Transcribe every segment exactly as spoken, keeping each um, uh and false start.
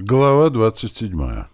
Глава двадцать седьмая.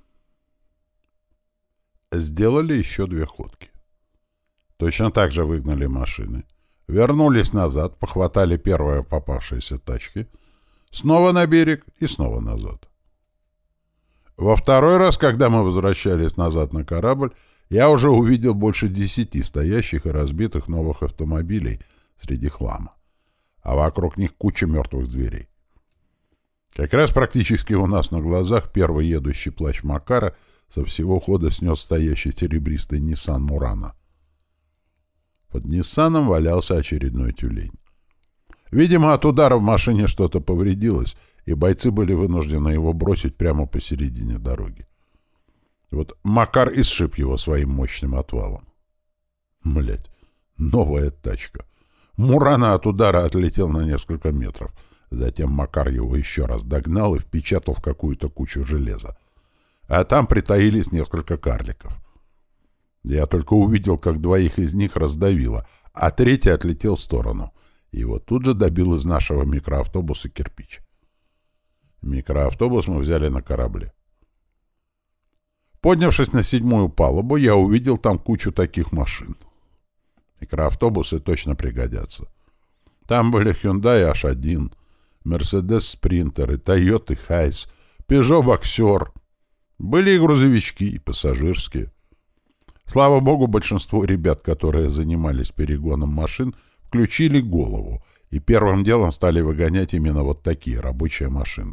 Сделали еще две ходки. Точно так же выгнали машины. Вернулись назад, похватали первые попавшиеся тачки. Снова на берег и снова назад. Во второй раз, когда мы возвращались назад на корабль, я уже увидел больше десяти стоящих и разбитых новых автомобилей среди хлама. А вокруг них куча мертвых зверей. Как раз практически у нас на глазах первый едущий плащ Макара со всего хода снес стоящий серебристый Ниссан Мурана. Под Ниссаном валялся очередной тюлень. Видимо, от удара в машине что-то повредилось, и бойцы были вынуждены его бросить прямо посередине дороги. Вот Макар и сшиб его своим мощным отвалом. Блять, новая тачка. Мурана от удара отлетел на несколько метров. Затем Макар его еще раз догнал и впечатал в какую-то кучу железа. А там притаились несколько карликов. Я только увидел, как двоих из них раздавило, а третий отлетел в сторону. И вот тут же добил из нашего микроавтобуса кирпич. Микроавтобус мы взяли на корабле. Поднявшись на седьмую палубу, я увидел там кучу таких машин. Микроавтобусы точно пригодятся. Там были Hyundai эйч один, Mercedes Sprinter, Toyota Хайс, Peugeot Boxer. Были и грузовички, и пассажирские. Слава богу, большинство ребят, которые занимались перегоном машин, включили голову и первым делом стали выгонять именно вот такие рабочие машины.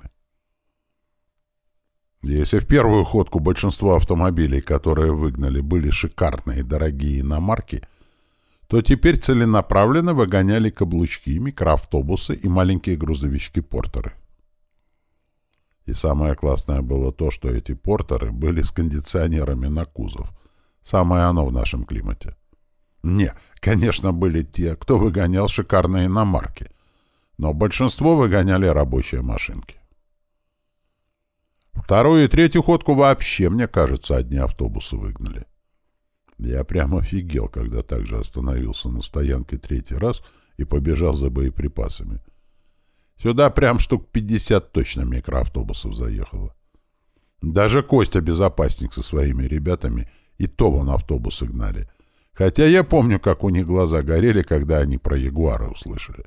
Если в первую ходку большинство автомобилей, которые выгнали, были шикарные и дорогие иномарки, то теперь целенаправленно выгоняли каблучки, микроавтобусы и маленькие грузовички-портеры. И самое классное было то, что эти портеры были с кондиционерами на кузов. Самое оно в нашем климате. Не, конечно, были те, кто выгонял шикарные иномарки, но большинство выгоняли рабочие машинки. Вторую и третью ходку вообще, мне кажется, одни автобусы выгнали. Я прямо офигел, когда также остановился на стоянке третий раз и побежал за боеприпасами. Сюда прям штук пятьдесят точно микроавтобусов заехало. Даже Костя, безопасник со своими ребятами, и то вон автобусы гнали. Хотя я помню, как у них глаза горели, когда они про Ягуары услышали.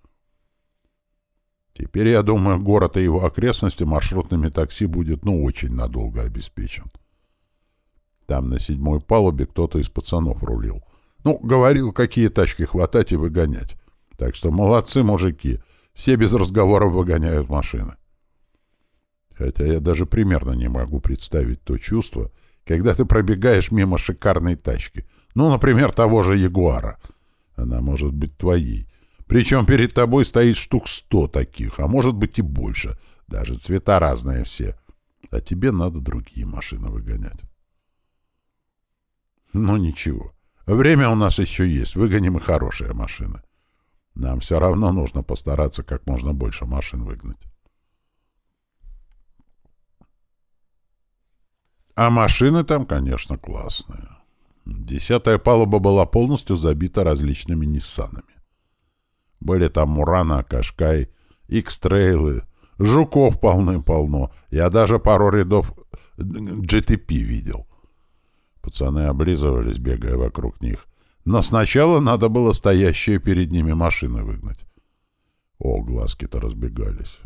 Теперь, я думаю, город и его окрестности маршрутными такси будет ну очень надолго обеспечен. Там на седьмой палубе кто-то из пацанов рулил. Ну, говорил, какие тачки хватать и выгонять. Так что молодцы, мужики. Все без разговоров выгоняют машины. Хотя я даже примерно не могу представить то чувство, когда ты пробегаешь мимо шикарной тачки. Ну, например, того же Ягуара. Она может быть твоей. Причем перед тобой стоит штук сто таких, а может быть и больше. Даже цвета разные все. А тебе надо другие машины выгонять. Ну, ничего. Время у нас еще есть. Выгоним и хорошие машины. Нам все равно нужно постараться как можно больше машин выгнать. А машины там, конечно, классные. Десятая палуба была полностью забита различными Ниссанами. Были там Мурана, Кашкай, Икс-трейлы, Жуков полным-полно. Я даже пару рядов джи ти пи видел. Пацаны облизывались, бегая вокруг них. Но сначала надо было стоящие перед ними машины выгнать. О, глазки-то разбегались.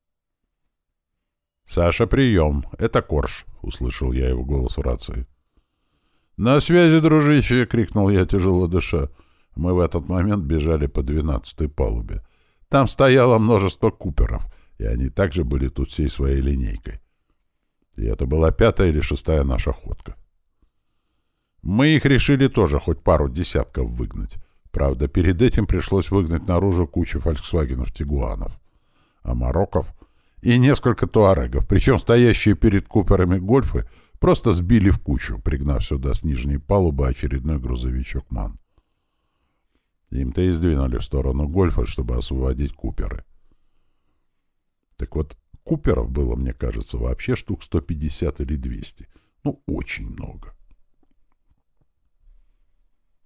«Саша, прием! Это Корж!» — услышал я его голос в рации. «На связи, дружище!» — крикнул я, тяжело дыша. Мы в этот момент бежали по двенадцатой палубе. Там стояло множество куперов, и они также были тут всей своей линейкой. И это была пятая или шестая наша ходка. Мы их решили тоже хоть пару десятков выгнать. Правда, перед этим пришлось выгнать наружу кучу фольксвагенов Тигуанов, Амароков и несколько туарегов, причем стоящие перед куперами гольфы просто сбили в кучу, пригнав сюда с нижней палубы очередной грузовичок МАН. Им-то и сдвинули в сторону гольфа, чтобы освободить куперы. Так вот, куперов было, мне кажется, вообще штук сто пятьдесят или двести. Ну, очень много.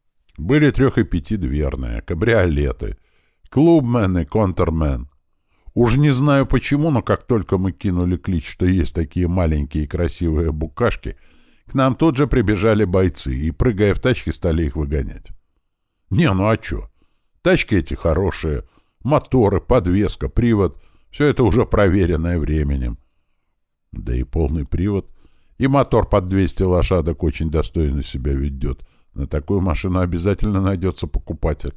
Были трех- и пятидверные, кабриолеты, клубмен и контрмен. Уж не знаю почему, но как только мы кинули клич, что есть такие маленькие и красивые букашки, к нам тут же прибежали бойцы и, прыгая в тачки, стали их выгонять. Не, ну а чё? Тачки эти хорошие, моторы, подвеска, привод — все это уже проверенное временем. Да и полный привод. И мотор под двести лошадок очень достойно себя ведет. На такую машину обязательно найдется покупатель.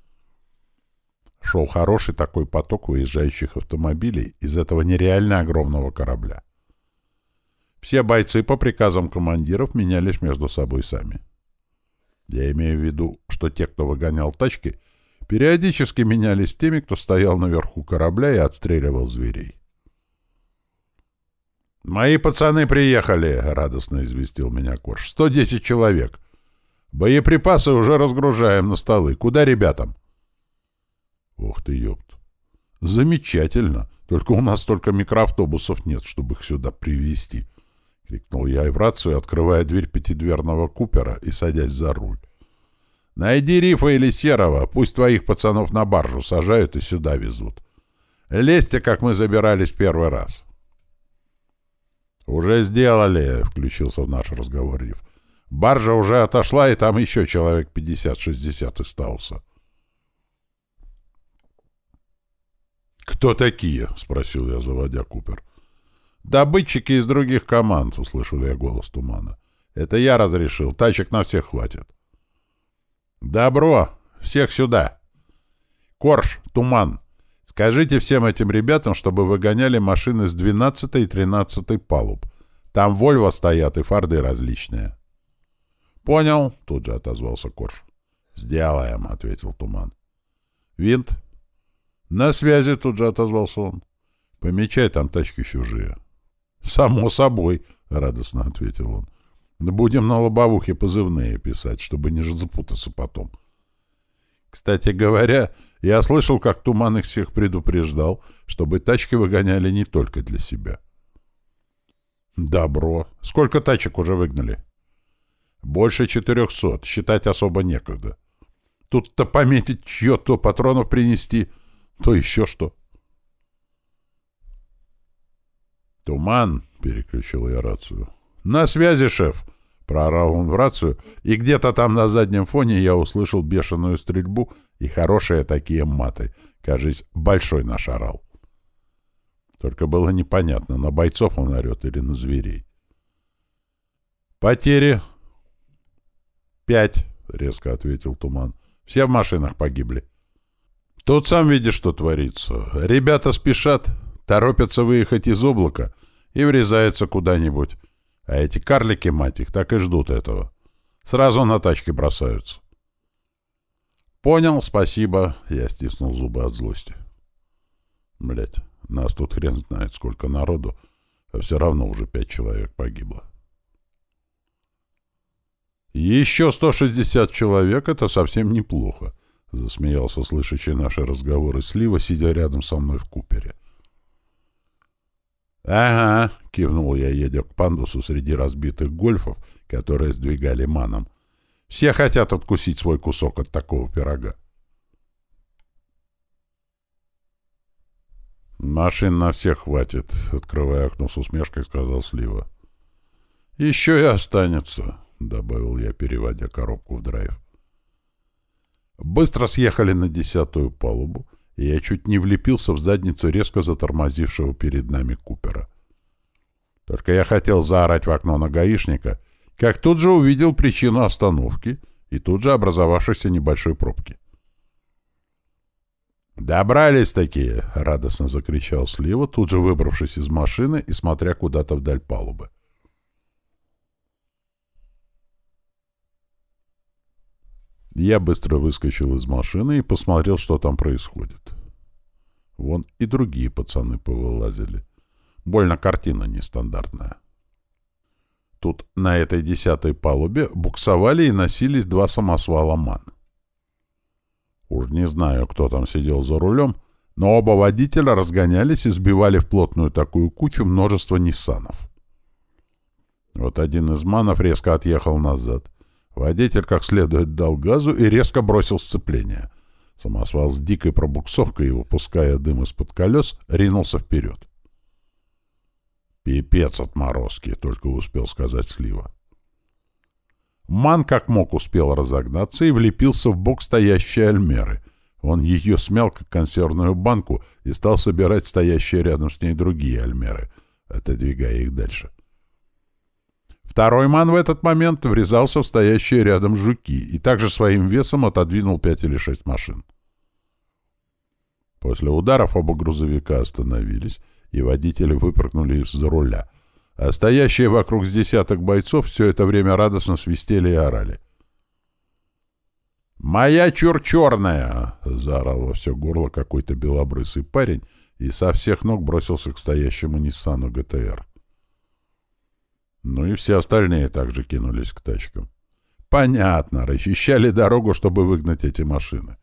Шел хороший такой поток выезжающих автомобилей из этого нереально огромного корабля. Все бойцы по приказам командиров менялись между собой сами. Я имею в виду, что те, кто выгонял тачки, периодически менялись с теми, кто стоял наверху корабля и отстреливал зверей. «Мои пацаны приехали», — радостно известил меня Корж. «сто десять человек. Боеприпасы уже разгружаем на столы. Куда ребятам?» «Ух ты, ёпт! Замечательно! Только у нас столько микроавтобусов нет, чтобы их сюда привезти!» — крикнул я и в рацию, открывая дверь пятидверного купера и садясь за руль. «Найди Рифа или Серого, пусть твоих пацанов на баржу сажают и сюда везут. Лезьте, как мы забирались в первый раз». «Уже сделали», — включился в наш разговор Риф. «Баржа уже отошла, и там еще человек пятьдесят-шестьдесят из Тауса». «Кто такие?» — спросил я, заводя Купер. «Добытчики из других команд», — услышал я голос Тумана. «Это я разрешил. Тачек на всех хватит». «Добро! Всех сюда!» «Корж, Туман, скажите всем этим ребятам, чтобы выгоняли машины с двенадцатой и тринадцатой палуб. Там Вольво стоят и Форды различные». «Понял», — тут же отозвался Корж. «Сделаем», — ответил Туман. «Винт?» «На связи», — тут же отозвался он. «Помечай, там тачки чужие». «Само собой», — радостно ответил он. «Будем на лобовухе позывные писать, чтобы не запутаться потом». Кстати говоря, я слышал, как Туман их всех предупреждал, чтобы тачки выгоняли не только для себя. «Добро. Сколько тачек уже выгнали?» «Больше четырехсот. Считать особо некогда. Тут-то пометить чье-то, патронов принести, то еще что». «Туман», — переключил я рацию. «На связи, шеф», — проорал он в рацию, и где-то там на заднем фоне я услышал бешеную стрельбу и хорошие такие маты. Кажись, большой наш орал. Только было непонятно, на бойцов он орет или на зверей. «Потери?» «Пять», — резко ответил Туман. «Все в машинах погибли». «Тут сам видишь, что творится. Ребята спешат, торопятся выехать из облака и врезаются куда-нибудь. А эти карлики, мать их, так и ждут этого. Сразу на тачки бросаются». «Понял, спасибо», — я стиснул зубы от злости. Блять, нас тут хрен знает сколько народу, а все равно уже пять человек погибло. «Еще сто шестьдесят человек — это совсем неплохо», — засмеялся слышащий наши разговоры Слива, сидя рядом со мной в купере. «Ага», — кивнул я, едя к пандусу среди разбитых гольфов, которые сдвигали маном. «Все хотят откусить свой кусок от такого пирога». «Машин на всех хватит», — открывая окно с усмешкой, сказал Слива. «Еще и останется», — добавил я, переводя коробку в драйв. Быстро съехали на десятую палубу, и я чуть не влепился в задницу резко затормозившего перед нами Купера. Только я хотел заорать в окно на гаишника, как тут же увидел причину остановки и тут же образовавшейся небольшой пробки. «Добрались такие!» — радостно закричал Слива, тут же выбравшись из машины и смотря куда-то вдаль палубы. Я быстро выскочил из машины и посмотрел, что там происходит. Вон и другие пацаны повылазили. Больно картина нестандартная. Тут на этой десятой палубе буксовали и носились два самосвала МАН. Уж не знаю, кто там сидел за рулем, но оба водителя разгонялись и сбивали в плотную такую кучу множество ниссанов. Вот один из МАНов резко отъехал назад. Водитель как следует дал газу и резко бросил сцепление. Самосвал с дикой пробуксовкой и, выпуская дым из-под колес, ринулся вперед. «Пипец отморозки», — только успел сказать Слива. Ман как мог успел разогнаться и влепился в бок стоящей Альмеры. Он ее смял, как консервную банку, и стал собирать стоящие рядом с ней другие Альмеры, отодвигая их дальше. Второй Ман в этот момент врезался в стоящие рядом жуки и также своим весом отодвинул пять или шесть машин. После ударов оба грузовика остановились, и водители выпрыгнули из-за руля, а стоящие вокруг с десяток бойцов все это время радостно свистели и орали. «Моя чур черная!» — заорал во все горло какой-то белобрысый парень и со всех ног бросился к стоящему Ниссану джи ти ар. Ну и все остальные также кинулись к тачкам. Понятно, расчищали дорогу, чтобы выгнать эти машины.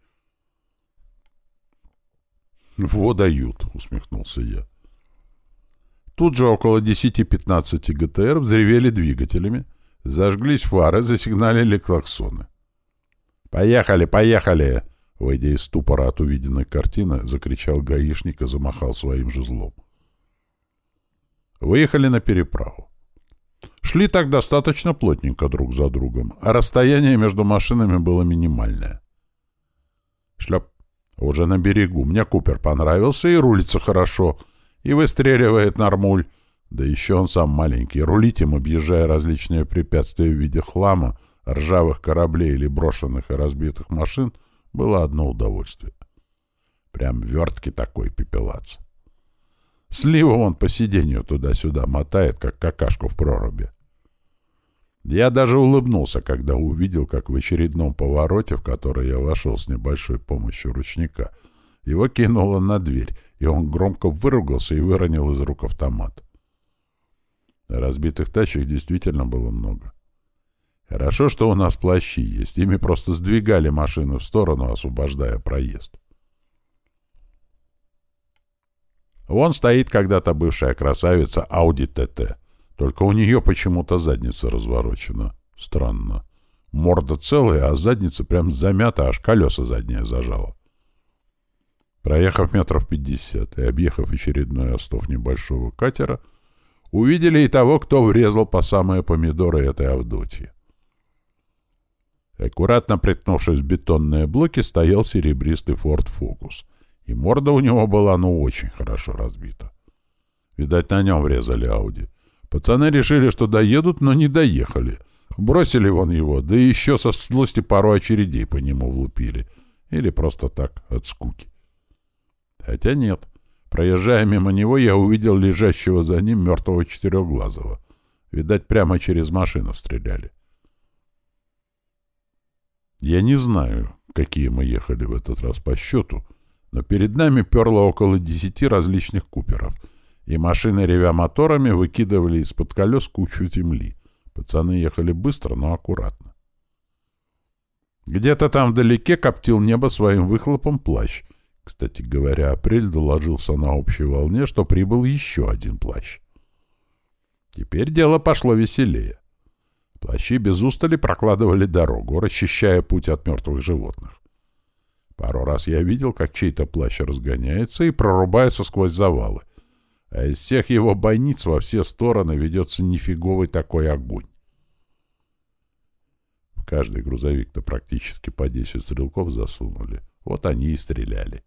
«Во дают!» — усмехнулся я. Тут же около десяти-пятнадцати джи ти ар взревели двигателями, зажглись фары, засигналили клаксоны. «Поехали, поехали!» — выйдя из ступора от увиденной картины, закричал гаишник и замахал своим жезлом. Выехали на переправу. Шли так достаточно плотненько друг за другом, а расстояние между машинами было минимальное. Шлеп. Уже на берегу. Мне Купер понравился и рулится хорошо, и выстреливает нормуль. Да еще он сам маленький. Рулить им, объезжая различные препятствия в виде хлама, ржавых кораблей или брошенных и разбитых машин, было одно удовольствие. Прям вертки такой пепелац. Слива он по сиденью туда-сюда мотает, как какашку в проруби. Я даже улыбнулся, когда увидел, как в очередном повороте, в который я вошел с небольшой помощью ручника, его кинуло на дверь, и он громко выругался и выронил из рук автомат. Разбитых тачек действительно было много. Хорошо, что у нас плащи есть, ими просто сдвигали машины в сторону, освобождая проезд. Вон стоит когда-то бывшая красавица Audi ти ти. Только у нее почему-то задница разворочена. Странно. Морда целая, а задница прям замята, аж колеса задние зажала. Проехав метров пятьдесят и объехав очередной остов небольшого катера, увидели и того, кто врезал по самые помидоры этой Авдотьи. Аккуратно приткнувшись в бетонные блоки, стоял серебристый Ford Focus. И морда у него была, ну, очень хорошо разбита. Видать, на нем врезали Ауди. Пацаны решили, что доедут, но не доехали. Бросили вон его, да еще со злости пару очередей по нему влупили. Или просто так, от скуки. Хотя нет. Проезжая мимо него, я увидел лежащего за ним мертвого четырехглазого. Видать, прямо через машину стреляли. Я не знаю, какие мы ехали в этот раз по счету, но перед нами перло около десяти различных куперов, и машины, ревя моторами, выкидывали из-под колес кучу земли. Пацаны ехали быстро, но аккуратно. Где-то там вдалеке коптил небо своим выхлопом плащ. Кстати говоря, Апрель доложился на общей волне, что прибыл еще один плащ. Теперь дело пошло веселее. Плащи без устали прокладывали дорогу, расчищая путь от мертвых животных. Пару раз я видел, как чей-то плащ разгоняется и прорубается сквозь завалы, а из всех его бойниц во все стороны ведется нифиговый такой огонь. В каждый грузовик-то практически по десять стрелков засунули. Вот они и стреляли.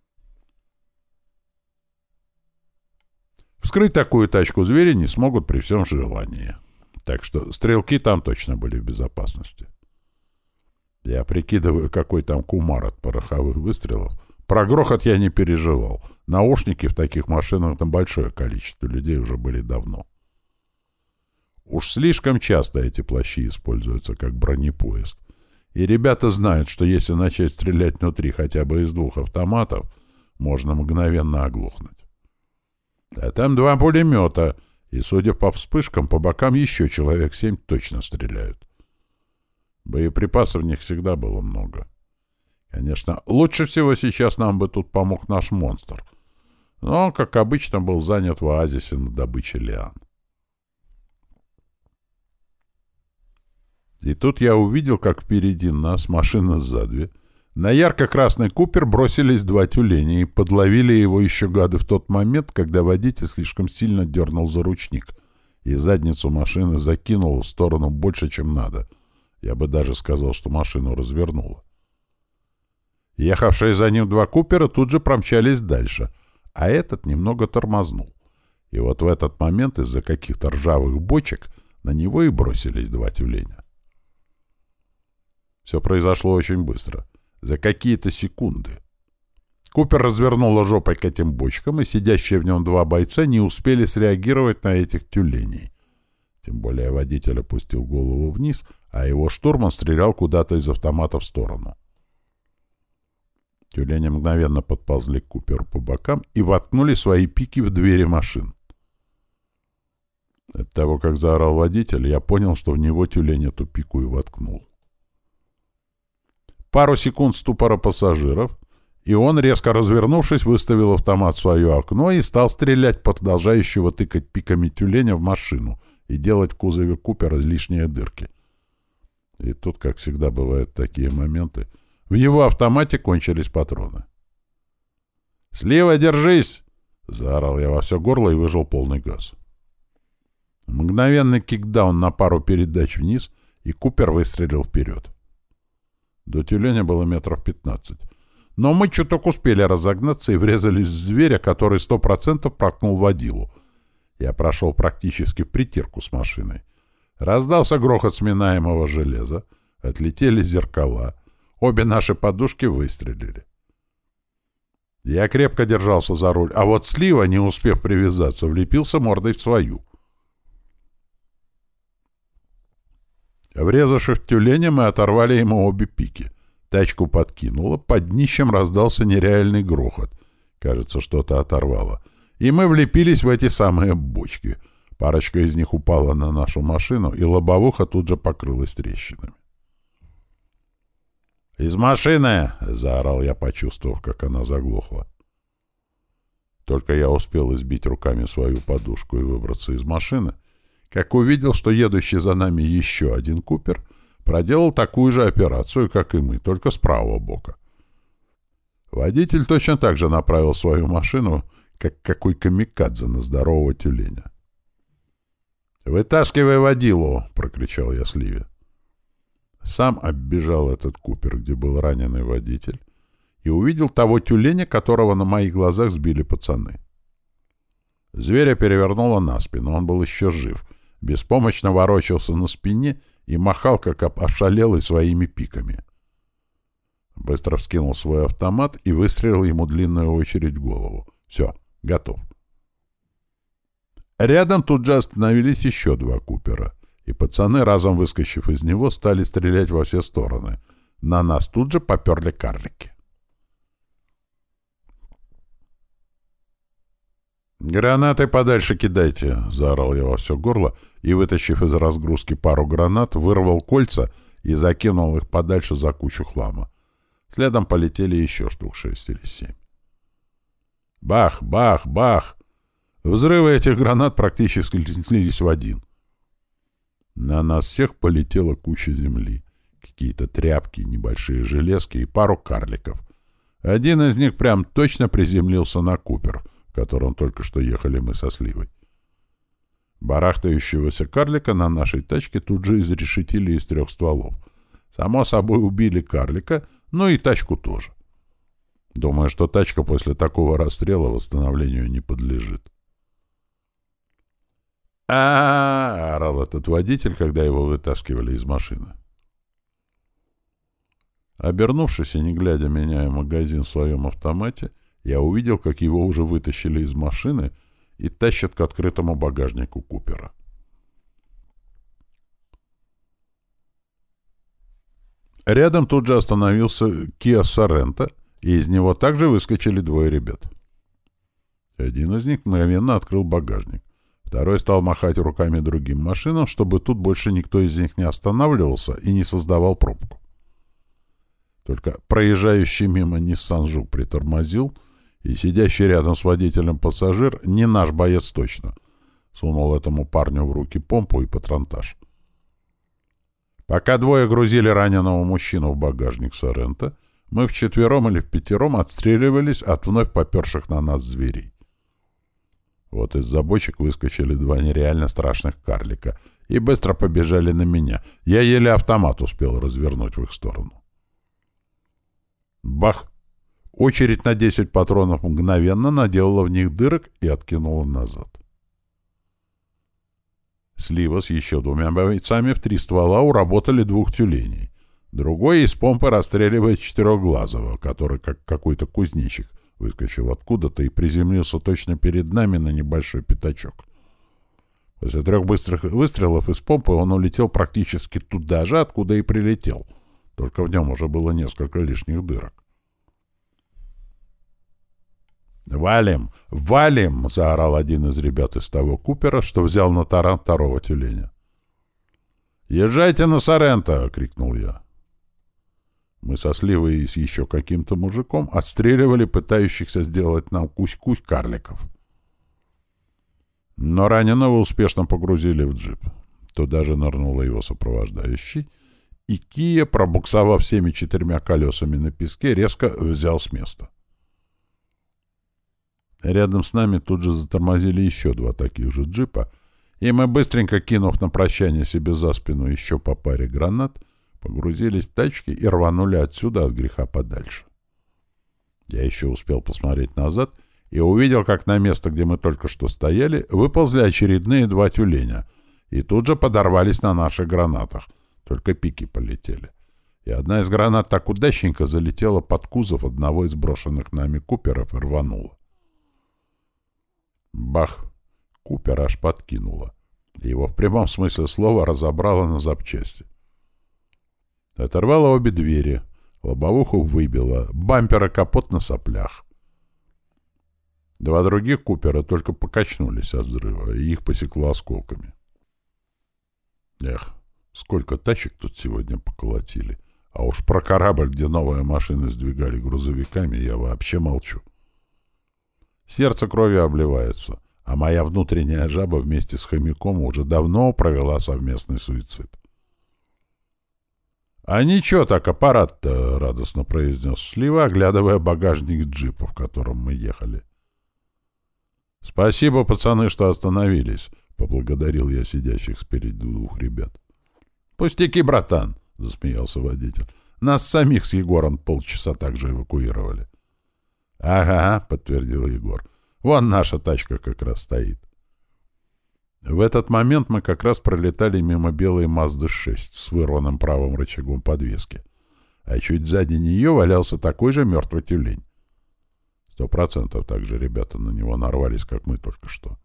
Вскрыть такую тачку звери не смогут при всем желании. Так что стрелки там точно были в безопасности. Я прикидываю, какой там кумар от пороховых выстрелов. Про грохот я не переживал. Наушники в таких машинах там большое количество людей уже были давно. Уж слишком часто эти плащи используются как бронепоезд. И ребята знают, что если начать стрелять внутри хотя бы из двух автоматов, можно мгновенно оглохнуть. А там два пулемета, и, судя по вспышкам, по бокам еще человек семь точно стреляют. Боеприпасов в них всегда было много. Конечно, лучше всего сейчас нам бы тут помог наш монстр. Но он, как обычно, был занят в оазисе на добыче лиан. И тут я увидел, как впереди нас, машина сзади, На ярко-красный купер бросились два тюленя и подловили его еще гады в тот момент, когда водитель слишком сильно дернул за ручник, и задницу машины закинул в сторону больше, чем надо. Я бы даже сказал, что машину развернуло. Ехавшие за ним два купера тут же промчались дальше, а этот немного тормознул. И вот в этот момент из-за каких-то ржавых бочек на него и бросились два тюленя. Все произошло очень быстро. За какие-то секунды. Купер развернула жопой к этим бочкам, и сидящие в нем два бойца не успели среагировать на этих тюленей. Тем более водитель опустил голову вниз, а его штурман стрелял куда-то из автомата в сторону. Тюлени мгновенно подползли к Куперу по бокам и воткнули свои пики в двери машин. От того, как заорал водитель, я понял, что в него тюлень эту пику и воткнул. Пару секунд ступора пассажиров, и он, резко развернувшись, выставил автомат в свое окно и стал стрелять, продолжающего тыкать пиками тюленя в машину и делать в кузове Купера лишние дырки. И тут, как всегда бывают такие моменты, в его автомате кончились патроны. «Слива, держись!» — заорал я во все горло и выжал полный газ. Мгновенный кикдаун на пару передач вниз, и Купер выстрелил вперед. До тюленя было метров пятнадцать. Но мы чуток успели разогнаться и врезались в зверя, который сто процентов проткнул водилу. Я прошел практически в притирку с машиной. Раздался грохот сминаемого железа, отлетели зеркала, обе наши подушки выстрелили. Я крепко держался за руль, а вот Слива, не успев привязаться, влепился мордой в свою. Врезавшись в тюленя, мы оторвали ему обе пики. Тачку подкинуло, под днищем раздался нереальный грохот. Кажется, что-то оторвало. И мы влепились в эти самые бочки. Парочка из них упала на нашу машину, и лобовуха тут же покрылась трещинами. «Из машины!» — заорал я, почувствовав, как она заглохла. Только я успел избить руками свою подушку и выбраться из машины, как увидел, что едущий за нами еще один Купер проделал такую же операцию, как и мы, только с правого бока. Водитель точно так же направил свою машину, как какой камикадзе на здорового тюленя. «Вытаскивай водилу!» — прокричал я Сливе. Сам оббежал этот Купер, где был раненый водитель, и увидел того тюленя, которого на моих глазах сбили пацаны. Зверя перевернуло на спину, он был еще жив, беспомощно ворочался на спине и махал, как ошалелый, своими пиками. Быстро вскинул свой автомат и выстрелил ему длинную очередь в голову. Все, готов. Рядом тут же остановились еще два Купера, и пацаны, разом выскочив из него, стали стрелять во все стороны. На нас тут же поперли карлики. «Гранаты подальше кидайте!» — заорал я во все горло и, вытащив из разгрузки пару гранат, вырвал кольца и закинул их подальше за кучу хлама. Следом полетели еще штук шесть или семь. Бах, бах, бах! Взрывы этих гранат практически слились в один. На нас всех полетела куча земли, какие-то тряпки, небольшие железки и пару карликов. Один из них прям точно приземлился на Купер, в котором только что ехали мы со Сливой. Барахтающегося карлика на нашей тачке тут же изрешетили из трех стволов. Само собой убили карлика, но и тачку тоже. Думаю, что тачка после такого расстрела восстановлению не подлежит. А-а-а! орал этот водитель, когда его вытаскивали из машины. Обернувшись и не глядя, меняя магазин в своем автомате, я увидел, как его уже вытащили из машины и тащат к открытому багажнику Купера. Рядом тут же остановился Kia Sorento, и из него также выскочили двое ребят. Один из них мгновенно открыл багажник. Второй стал махать руками другим машинам, чтобы тут больше никто из них не останавливался и не создавал пробку. Только проезжающий мимо Nissan Juke притормозил, и сидящий рядом с водителем пассажир, не наш боец точно, сунул этому парню в руки помпу и патронтаж. Пока двое грузили раненого мужчину в багажник Sorento, мы вчетвером или впятером отстреливались от вновь поперших на нас зверей. Вот из-за бочек выскочили два нереально страшных карлика и быстро побежали на меня. Я еле автомат успел развернуть в их сторону. Бах! Очередь на десять патронов мгновенно наделала в них дырок и откинула назад. Слива с еще двумя бойцами в три ствола уработали двух тюленей. Другой из помпы расстреливает четырехглазого, который, как какой-то кузнечик, выскочил откуда-то и приземлился точно перед нами на небольшой пятачок. После трех быстрых выстрелов из помпы он улетел практически туда же, откуда и прилетел, только в нем уже было несколько лишних дырок. «Валим! Валим!» — заорал один из ребят из того Купера, что взял на таран второго тюленя. «Езжайте на Соренто!» — крикнул я. Мы со Сливой и с еще каким-то мужиком отстреливали пытающихся сделать нам кусь-кусь карликов. Но раненого успешно погрузили в джип. Туда же нырнула его сопровождающий, и Кия, пробуксовав всеми четырьмя колесами на песке, резко взял с места. Рядом с нами тут же затормозили еще два таких же джипа, и мы, быстренько кинув на прощание себе за спину еще по паре гранат, погрузились в тачки и рванули отсюда от греха подальше. Я еще успел посмотреть назад и увидел, как на место, где мы только что стояли, выползли очередные два тюленя и тут же подорвались на наших гранатах, только пики полетели. И одна из гранат так удачненько залетела под кузов одного из брошенных нами Куперов и рванула. Бах! Купер аж подкинуло. Его в прямом смысле слова разобрало на запчасти. Оторвало обе двери, лобовуху выбило, бампер и капот на соплях. Два других Купера только покачнулись от взрыва, и их посекло осколками. Эх, сколько тачек тут сегодня поколотили. А уж про корабль, где новые машины сдвигали грузовиками, я вообще молчу. Сердце кровью обливается, а моя внутренняя жаба вместе с хомяком уже давно провела совместный суицид. — А ничего так, аппарат-то, — радостно произнес Слива, оглядывая багажник джипа, в котором мы ехали. — Спасибо, пацаны, что остановились, — поблагодарил я сидящих спереди двух ребят. — Пустяки, братан, — засмеялся водитель. — Нас самих с Егором полчаса так же эвакуировали. — Ага, — подтвердил Егор. — Вон наша тачка как раз стоит. В этот момент мы как раз пролетали мимо белой Мазды шесть с вырванным правым рычагом подвески, а чуть сзади нее валялся такой же мертвый тюлень. Сто процентов так же ребята на него нарвались, как мы только что.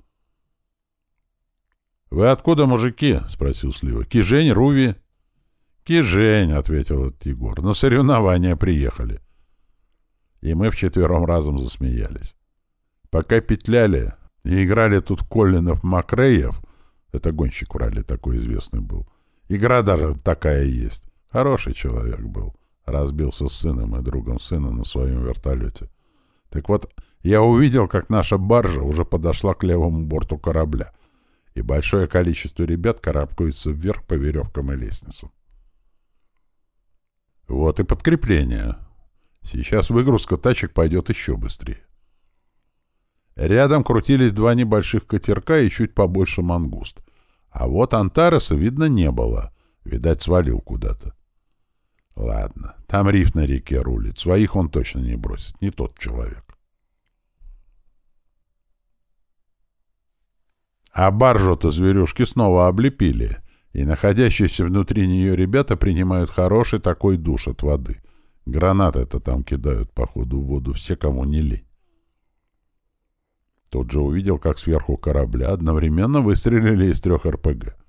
— Вы откуда, мужики? — спросил Слива. — Кижень, Руви? — Кижень, — ответил этот Егор. — На соревнования приехали. И мы вчетвером разом засмеялись. Пока петляли и играли тут Коллинов-Макреев, это гонщик в ралли такой известный был, игра даже такая есть, хороший человек был, разбился с сыном и другом сына на своем вертолете. Так вот, я увидел, как наша баржа уже подошла к левому борту корабля, и большое количество ребят карабкаются вверх по веревкам и лестницам. Вот и подкрепление. Сейчас выгрузка тачек пойдет еще быстрее. Рядом крутились два небольших катерка и чуть побольше мангуст. А вот Антареса видно не было. Видать, свалил куда-то. Ладно, там риф на реке рулит. Своих он точно не бросит. Не тот человек. А баржу-то зверюшки снова облепили. И находящиеся внутри нее ребята принимают хороший такой душ от воды. Гранаты-то там кидают, походу, в воду все, кому не лень. Тут же увидел, как сверху корабля одновременно выстрелили из трех эр пэ гэ.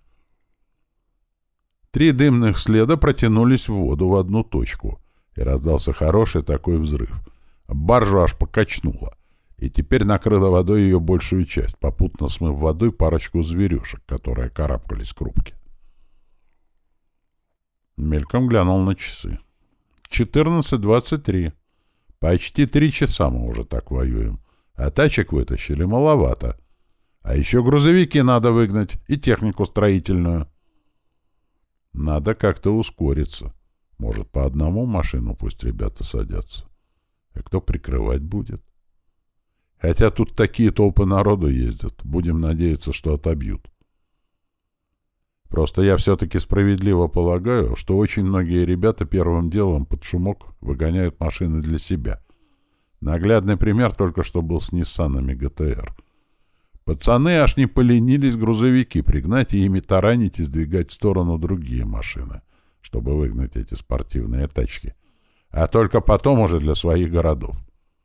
Три дымных следа протянулись в воду в одну точку, и раздался хороший такой взрыв. Баржу аж покачнуло, и теперь накрыло водой ее большую часть, попутно смыв водой парочку зверюшек, которые карабкались к рубке. Мельком глянул на часы. четырнадцать двадцать три. Почти три часа мы уже так воюем. А тачек вытащили маловато. А еще грузовики надо выгнать и технику строительную. Надо как-то ускориться. Может, по одному машину пусть ребята садятся? А кто прикрывать будет? Хотя тут такие толпы народу ездят. Будем надеяться, что отобьют. Просто я все-таки справедливо полагаю, что очень многие ребята первым делом под шумок выгоняют машины для себя. Наглядный пример только что был с Ниссанами джи ти ар. Пацаны аж не поленились грузовики пригнать и ими таранить и сдвигать в сторону другие машины, чтобы выгнать эти спортивные тачки. А только потом уже для своих городов.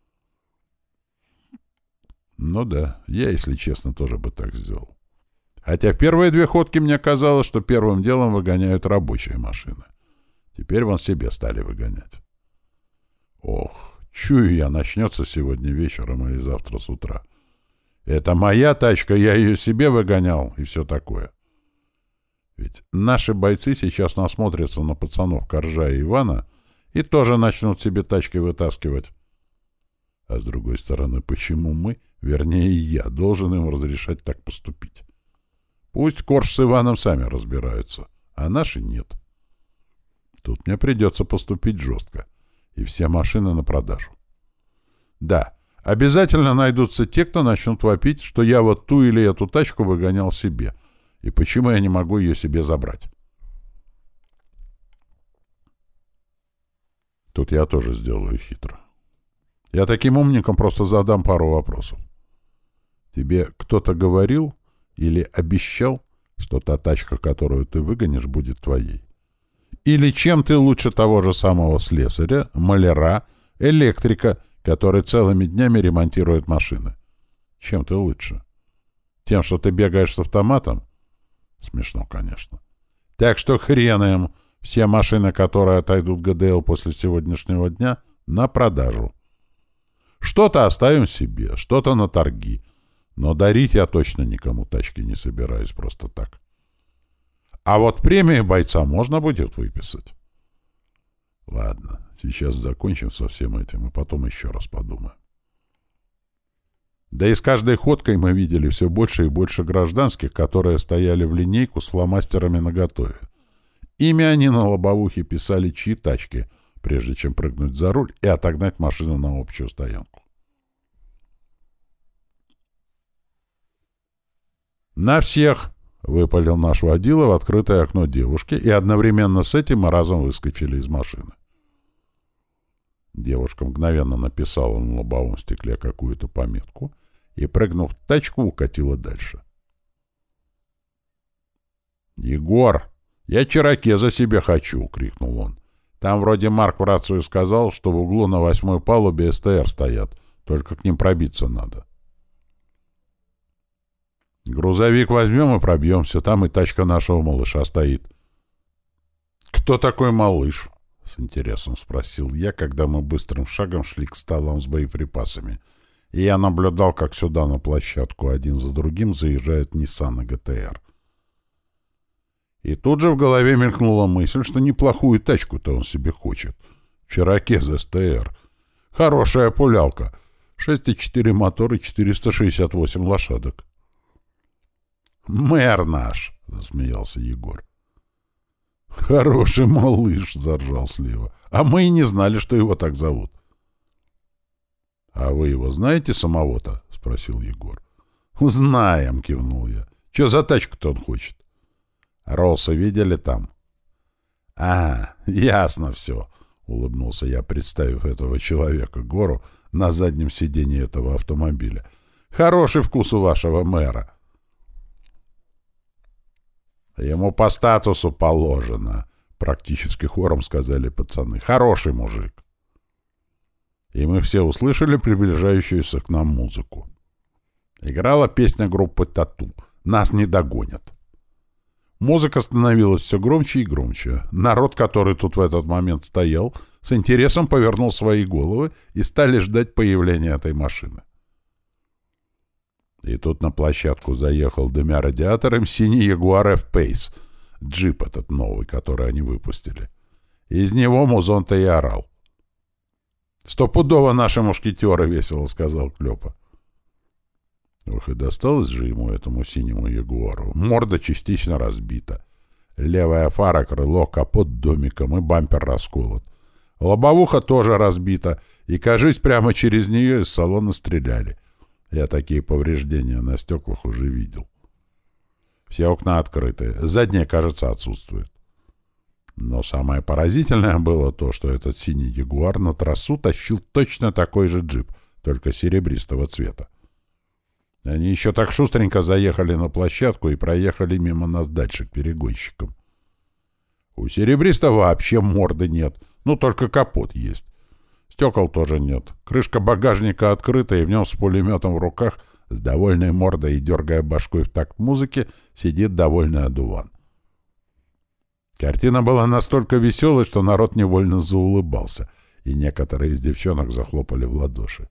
Ну да, я, если честно, тоже бы так сделал. Хотя в первые две ходки мне казалось, что первым делом выгоняют рабочие машины. Теперь вон себе стали выгонять. Ох, чую я, начнется сегодня вечером или завтра с утра. Это моя тачка, я ее себе выгонял и все такое. Ведь наши бойцы сейчас насмотрятся на пацанов Коржа и Ивана и тоже начнут себе тачки вытаскивать. А с другой стороны, почему мы, вернее я, должен им разрешать так поступить? Пусть Корж с Иваном сами разбираются, а наши нет. Тут мне придется поступить жестко, и все машины на продажу. Да, обязательно найдутся те, кто начнут вопить, что я вот ту или эту тачку выгонял себе, и почему я не могу ее себе забрать. Тут я тоже сделаю хитро. Я таким умником просто задам пару вопросов. Тебе кто-то говорил или обещал, что та тачка, которую ты выгонишь, будет твоей? Или чем ты лучше того же самого слесаря, маляра, электрика, который целыми днями ремонтирует машины? Чем ты лучше? Тем, что ты бегаешь с автоматом? Смешно, конечно. Так что хрен им. Все машины, которые отойдут гэ дэ эл после сегодняшнего дня, на продажу. Что-то оставим себе, что-то на торги. Но дарить я точно никому тачки не собираюсь просто так. А вот премии бойца можно будет выписать. Ладно, сейчас закончим со всем этим и потом еще раз подумаем. Да и с каждой ходкой мы видели все больше и больше гражданских, которые стояли в линейку с фломастерами наготове. Ими они на лобовухе писали, чьи тачки, прежде чем прыгнуть за руль и отогнать машину на общую стоянку. «На всех!» — выпалил наш водила в открытое окно девушки, и одновременно с этим мы разом выскочили из машины. Девушка мгновенно написала на лобовом стекле какую-то пометку и, прыгнув в тачку, укатила дальше. «Егор, я черокеза себе хочу!» — крикнул он. «Там вроде Марк в рацию сказал, что в углу на восьмой палубе эс тэ эр стоят, только к ним пробиться надо». «Грузовик возьмем и пробьемся, там и тачка нашего малыша стоит». «Кто такой малыш?» — с интересом спросил я, когда мы быстрым шагом шли к столам с боеприпасами, и я наблюдал, как сюда на площадку один за другим заезжают Ниссаны джи ти ар. И тут же в голове мелькнула мысль, что неплохую тачку-то он себе хочет. Черокез эс тэ эр. Хорошая пулялка. шесть и четыре мотор и четыреста шестьдесят восемь лошадок. «Мэр наш!» — засмеялся Егор. «Хороший малыш!» — заржал слева. «А мы и не знали, что его так зовут». «А вы его знаете самого-то?» — спросил Егор. «Знаем!» — кивнул я. «Че за тачку-то он хочет?» «Роллса видели там?» «А, ясно все!» — улыбнулся я, представив этого человека, Гору, на заднем сиденье этого автомобиля. «Хороший вкус у вашего мэра!» «Ему по статусу положено», — практически хором сказали пацаны. «Хороший мужик». И мы все услышали приближающуюся к нам музыку. Играла песня группы «Тату». «Нас не догонят». Музыка становилась все громче и громче. Народ, который тут в этот момент стоял, с интересом повернул свои головы и стали ждать появления этой машины. И тут на площадку заехал, дымя радиатором, синий Ягуар F-Pace, джип этот новый, который они выпустили. Из него музон-то и орал. «Стопудово наши мушкетеры!» — весело сказал Клёпа. Ох, и досталось же ему, этому синему Ягуару. Морда частично разбита. Левая фара, крыло, капот домиком и бампер расколот. Лобовуха тоже разбита, и, кажись, прямо через нее из салона стреляли. Я такие повреждения на стеклах уже видел. Все окна открыты, задние, кажется, отсутствуют. Но самое поразительное было то, что этот синий ягуар на трассу тащил точно такой же джип, только серебристого цвета. Они еще так шустренько заехали на площадку и проехали мимо нас дальше к перегонщикам. У серебристого вообще морды нет, ну только капот есть. Стекол тоже нет. Крышка багажника открыта, и в нем с пулеметом в руках, с довольной мордой и дергая башкой в такт музыки, сидит довольный одуван. Картина была настолько веселой, что народ невольно заулыбался, и некоторые из девчонок захлопали в ладоши.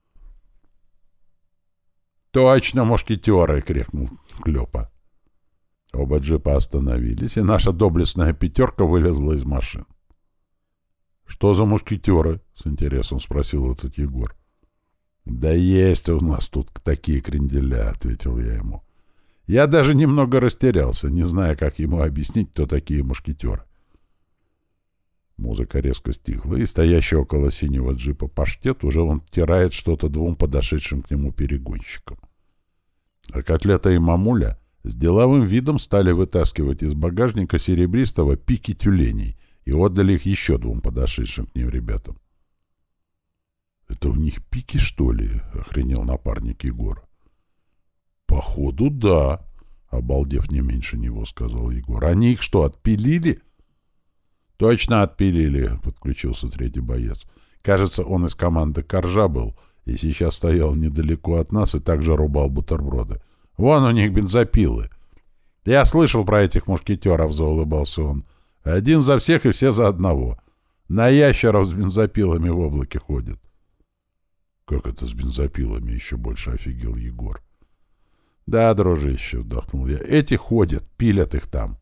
«Точно, мушкетеры!» — крикнул Клёпа. Оба джипа остановились, и наша доблестная пятерка вылезла из машин. «Что за мушкетеры?» — с интересом спросил этот Егор. «Да есть у нас тут такие кренделя», — ответил я ему. Я даже немного растерялся, не зная, как ему объяснить, кто такие мушкетеры. Музыка резко стихла, и стоящий около синего джипа паштет уже он втирает что-то двум подошедшим к нему перегонщикам. А Котлета и Мамуля с деловым видом стали вытаскивать из багажника серебристого пики тюленей и отдали их еще двум подошедшим к ним ребятам. — Это у них пики, что ли? — охренел напарник Егора. — Походу, да, — обалдев не меньше него, сказал Егор. — Они их что, отпилили? — Точно отпилили, — подключился третий боец. Кажется, он из команды Коржа был и сейчас стоял недалеко от нас и также рубал бутерброды. Вон у них бензопилы. — Я слышал про этих мушкетеров, — заулыбался он. — Один за всех и все за одного. На ящеров с бензопилами в облаке ходят. — Как это с бензопилами? — еще больше офигел Егор. — Да, дружище, — вдохнул я. — Эти ходят, пилят их там.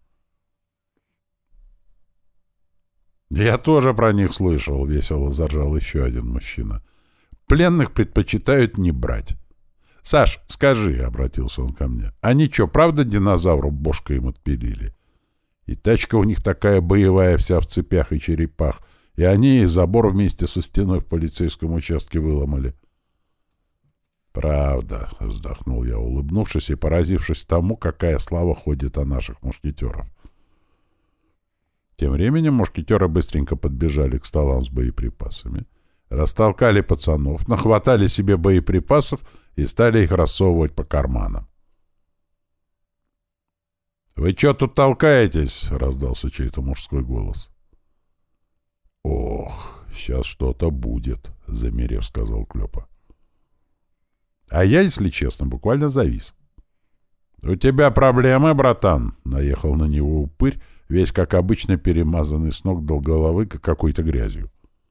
— Я тоже про них слышал, — весело заржал еще один мужчина. — Пленных предпочитают не брать. — Саш, скажи, — обратился он ко мне, — они что, правда динозавру бошкой им отпилили? И тачка у них такая боевая вся в цепях и черепах, и они и забор вместе со стеной в полицейском участке выломали. — Правда, — вздохнул я, улыбнувшись и поразившись тому, какая слава ходит о наших мушкетеров. Тем временем мушкетеры быстренько подбежали к столам с боеприпасами, растолкали пацанов, нахватали себе боеприпасов и стали их рассовывать по карманам. — Вы чё тут толкаетесь? — раздался чей-то мужской голос. — Ох, сейчас что-то будет, — замерев, сказал Клёпа. А я, если честно, буквально завис. — У тебя проблемы, братан? — наехал на него упырь, весь, как обычно, перемазанный с ног до головы какой-то грязью.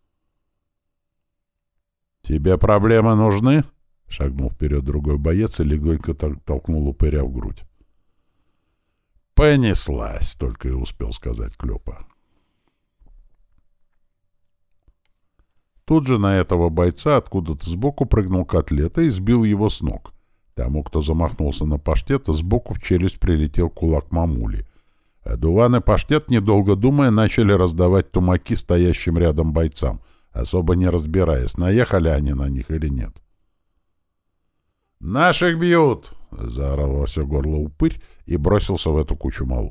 — Тебе проблемы нужны? — шагнул вперед другой боец и легонько толкнул упыря в грудь. — Понеслась, — только и успел сказать Клёпа. Тут же на этого бойца откуда-то сбоку прыгнул Котлета и сбил его с ног. Тому, кто замахнулся на паштета, сбоку в челюсть прилетел кулак мамули. Одуван и паштет, недолго думая, начали раздавать тумаки стоящим рядом бойцам, особо не разбираясь, наехали они на них или нет. «Наших бьют!» — заорал во все горло упырь и бросился в эту кучу малу.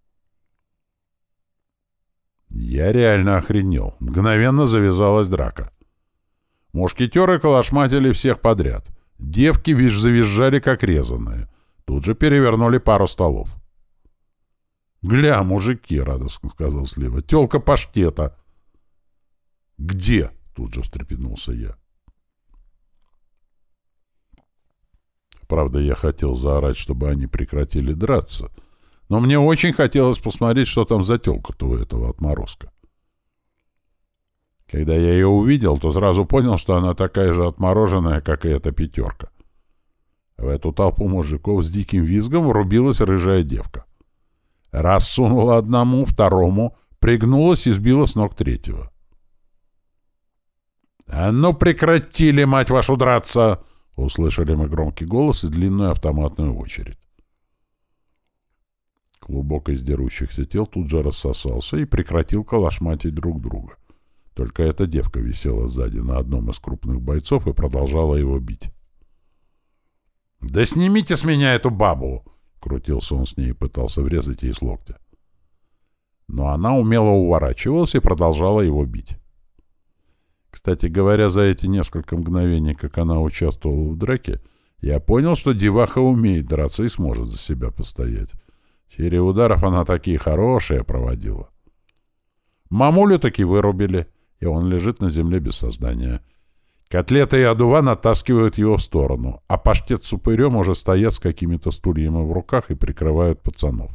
Я реально охренел. Мгновенно завязалась драка. Мушкетеры калашматили всех подряд. Девки визж завизжали, как резаные. Тут же перевернули пару столов. «Гля, мужики!» — радостно сказал слева. «Тёлка паштета!» «Где?» — тут же встрепенулся я. Правда, я хотел заорать, чтобы они прекратили драться, но мне очень хотелось посмотреть, что там за тёлка-то у этого отморозка. Когда я ее увидел, то сразу понял, что она такая же отмороженная, как и эта пятерка. В эту толпу мужиков с диким визгом врубилась рыжая девка. Раз сунула одному, второму, пригнулась и сбила с ног третьего. «А ну прекратили, мать вашу, драться!» — услышали мы громкий голос и длинную автоматную очередь. Клубок из дерущихся тел тут же рассосался и прекратил калашматить друг друга. Только эта девка висела сзади на одном из крупных бойцов и продолжала его бить. «Да снимите с меня эту бабу!» — крутился он с ней и пытался врезать ей с локтя. Но она умело уворачивалась и продолжала его бить. Кстати говоря, за эти несколько мгновений, как она участвовала в драке, я понял, что деваха умеет драться и сможет за себя постоять. Серии ударов она такие хорошие проводила. Мамулю таки вырубили, и он лежит на земле без сознания. Котлета и одуван оттаскивают его в сторону, а паштет с упырем уже стоят с какими-то стульями в руках и прикрывают пацанов.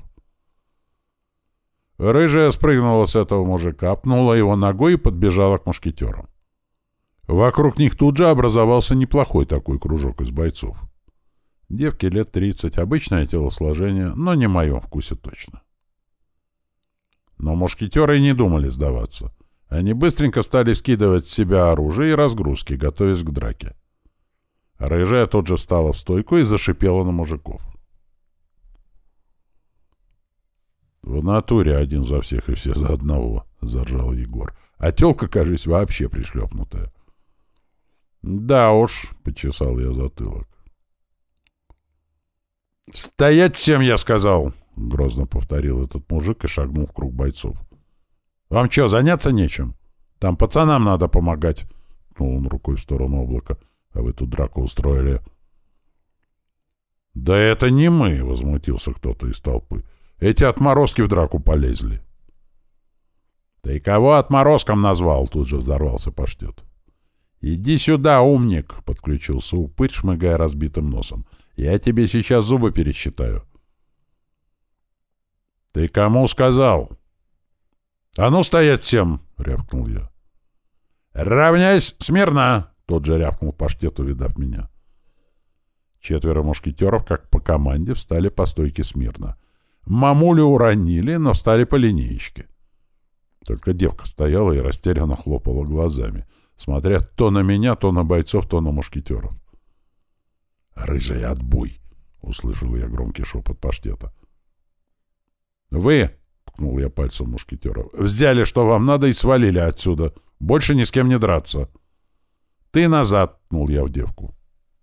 Рыжая спрыгнула с этого мужика, пнула его ногой и подбежала к мушкетерам. Вокруг них тут же образовался неплохой такой кружок из бойцов. Девки лет тридцать, обычное телосложение, но не в моем вкусе точно. Но мушкетеры и не думали сдаваться. Они быстренько стали скидывать с себя оружие и разгрузки, готовясь к драке. Рыжая тут же встала в стойку и зашипела на мужиков. «В натуре один за всех и все за одного», — заржал Егор. «А тёлка, кажись, вообще пришлепнутая». «Да уж», — почесал я затылок. «Стоять всем, я сказал!» — грозно повторил этот мужик и шагнул в круг бойцов. «Вам что, заняться нечем? Там пацанам надо помогать!» — ткнул он рукой в сторону облака. «А вы тут драку устроили!» «Да это не мы!» — возмутился кто-то из толпы. «Эти отморозки в драку полезли!» «Ты кого отморозком назвал?» — тут же взорвался паштет. «Иди сюда, умник!» — подключился упырь, шмыгая разбитым носом. «Я тебе сейчас зубы пересчитаю». «Ты кому сказал?» «А ну стоять всем!» — рявкнул я. «Равняйсь смирно!» — тот же рявкнул паштет, увидав меня. Четверо мушкетеров, как по команде, встали по стойке смирно. Мамулю уронили, но встали по линеечке. Только девка стояла и растерянно хлопала глазами, смотря то на меня, то на бойцов, то на мушкетеров. «Рыжий, отбой!» — услышал я громкий шепот паштета. «Вы!» — ткнул я пальцем мушкетеров. «Взяли, что вам надо, и свалили отсюда. Больше ни с кем не драться». «Ты назад!» — ткнул я в девку.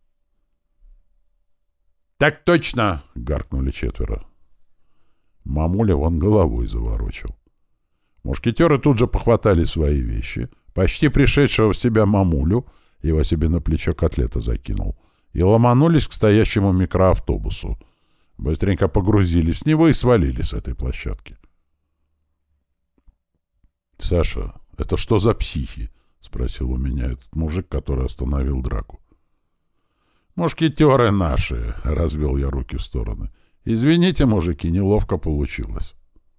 «Так точно!» — гаркнули четверо. Мамуля вон головой заворочил. Мушкетеры тут же похватали свои вещи. Почти пришедшего в себя мамулю, его себе на плечо котлета закинул, и ломанулись к стоящему микроавтобусу. Быстренько погрузились в него и свалили с этой площадки. «Саша, это что за психи?» — спросил у меня этот мужик, который остановил драку. «Мушкетеры наши!» — развел я руки в стороны. «Извините, мужики, неловко получилось».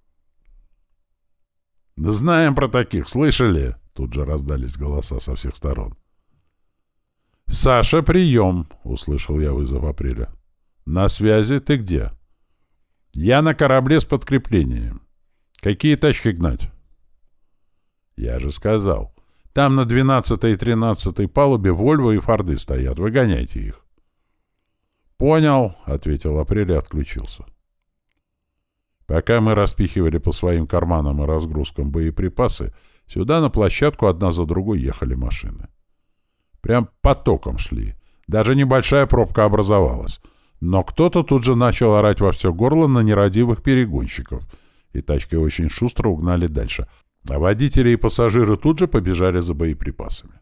«Да знаем про таких, слышали?» — тут же раздались голоса со всех сторон. «Саша, прием!» — услышал я вызов Апреля. «На связи? Ты где?» «Я на корабле с подкреплением. Какие тачки гнать?» «Я же сказал. Там на двенадцатой и тринадцатой палубе Вольво и Форды стоят. Выгоняйте их». «Понял», — ответил Апрель и отключился. Пока мы распихивали по своим карманам и разгрузкам боеприпасы, сюда на площадку одна за другой ехали машины. Прям потоком шли. Даже небольшая пробка образовалась. Но кто-то тут же начал орать во все горло на нерадивых перегонщиков, и тачки очень шустро угнали дальше, а водители и пассажиры тут же побежали за боеприпасами.